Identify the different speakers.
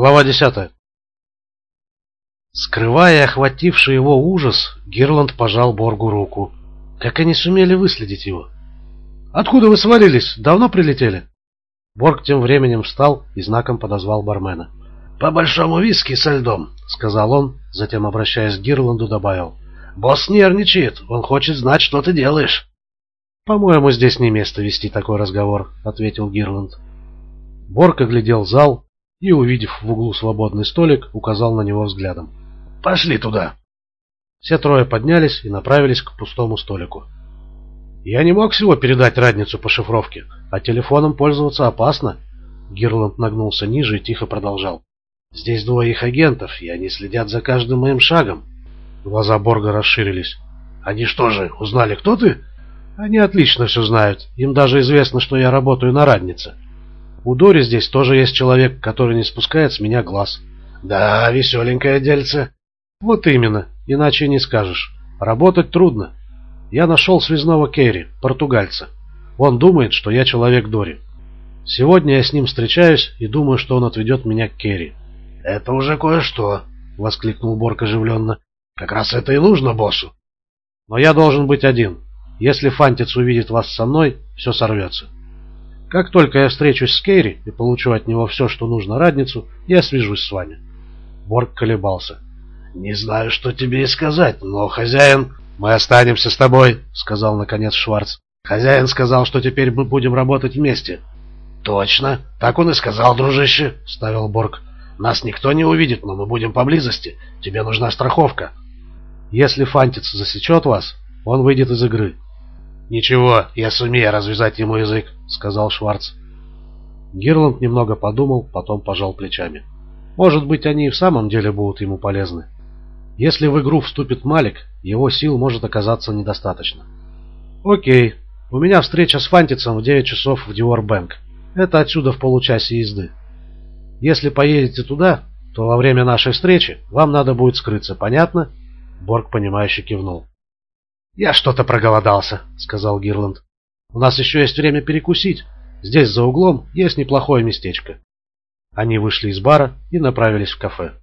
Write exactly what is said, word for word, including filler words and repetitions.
Speaker 1: Глава десятая. Скрывая охвативший его ужас, Гирланд пожал Боргу руку. Как они сумели выследить его? «Откуда вы свалились? Давно прилетели?» Борг тем временем встал и знаком подозвал бармена. «По большому виски со льдом», — сказал он, затем, обращаясь к Гирланду, добавил. «Босс нервничает, он хочет знать, что ты делаешь». «По-моему, здесь не место вести такой разговор», — ответил Гирланд. Борг оглядел зал и, увидев в углу свободный столик, указал на него взглядом. «Пошли туда!» Все трое поднялись и направились к пустому столику. «Я не мог всего передать радницу по шифровке, а телефоном пользоваться опасно». Гирланд нагнулся ниже и тихо продолжал. «Здесь двое их агентов, и они следят за каждым моим шагом». Глаза Борга расширились. «Они что же, узнали, кто ты?» «Они отлично все знают. Им даже известно, что я работаю на раднице. У Дори здесь тоже есть человек, который не спускает с меня глаз». «Да, веселенькое дельце». «Вот именно, иначе не скажешь. Работать трудно. Я нашел связного Керри, португальца. Он думает, что я человек Дори. Сегодня я с ним встречаюсь и думаю, что он отведет меня к Керри». «Это уже кое-что», — воскликнул Борг оживленно. «Как раз это и нужно боссу». «Но я должен быть один. Если Фантиц увидит вас со мной, все сорвется. Как только я встречусь с Керри и получу от него все, что нужно радницу, я свяжусь с вами». Борг колебался. «Не знаю, что тебе и сказать, но хозяин...» «Мы останемся с тобой», — сказал наконец Шварц. «Хозяин сказал, что теперь мы будем работать вместе». «Точно, так он и сказал, дружище», — вставил Борг. «Нас никто не увидит, но мы будем поблизости. Тебе нужна страховка». «Если Фантиц засечет вас, он выйдет из игры». «Ничего, я сумею развязать ему язык», — сказал Шварц. Гирланд немного подумал, потом пожал плечами. «Может быть, они и в самом деле будут ему полезны. Если в игру вступит Малик, его сил может оказаться недостаточно». «Окей, у меня встреча с Фантицем в девять часов в Диор-Бэнк. Это отсюда в получасе езды. Если поедете туда, то во время нашей встречи вам надо будет скрыться, понятно?» Борг, понимающе кивнул. «Я что-то проголодался», — сказал Гирланд. «У нас еще есть время перекусить. Здесь за углом есть неплохое местечко». Они вышли из бара и направились в кафе.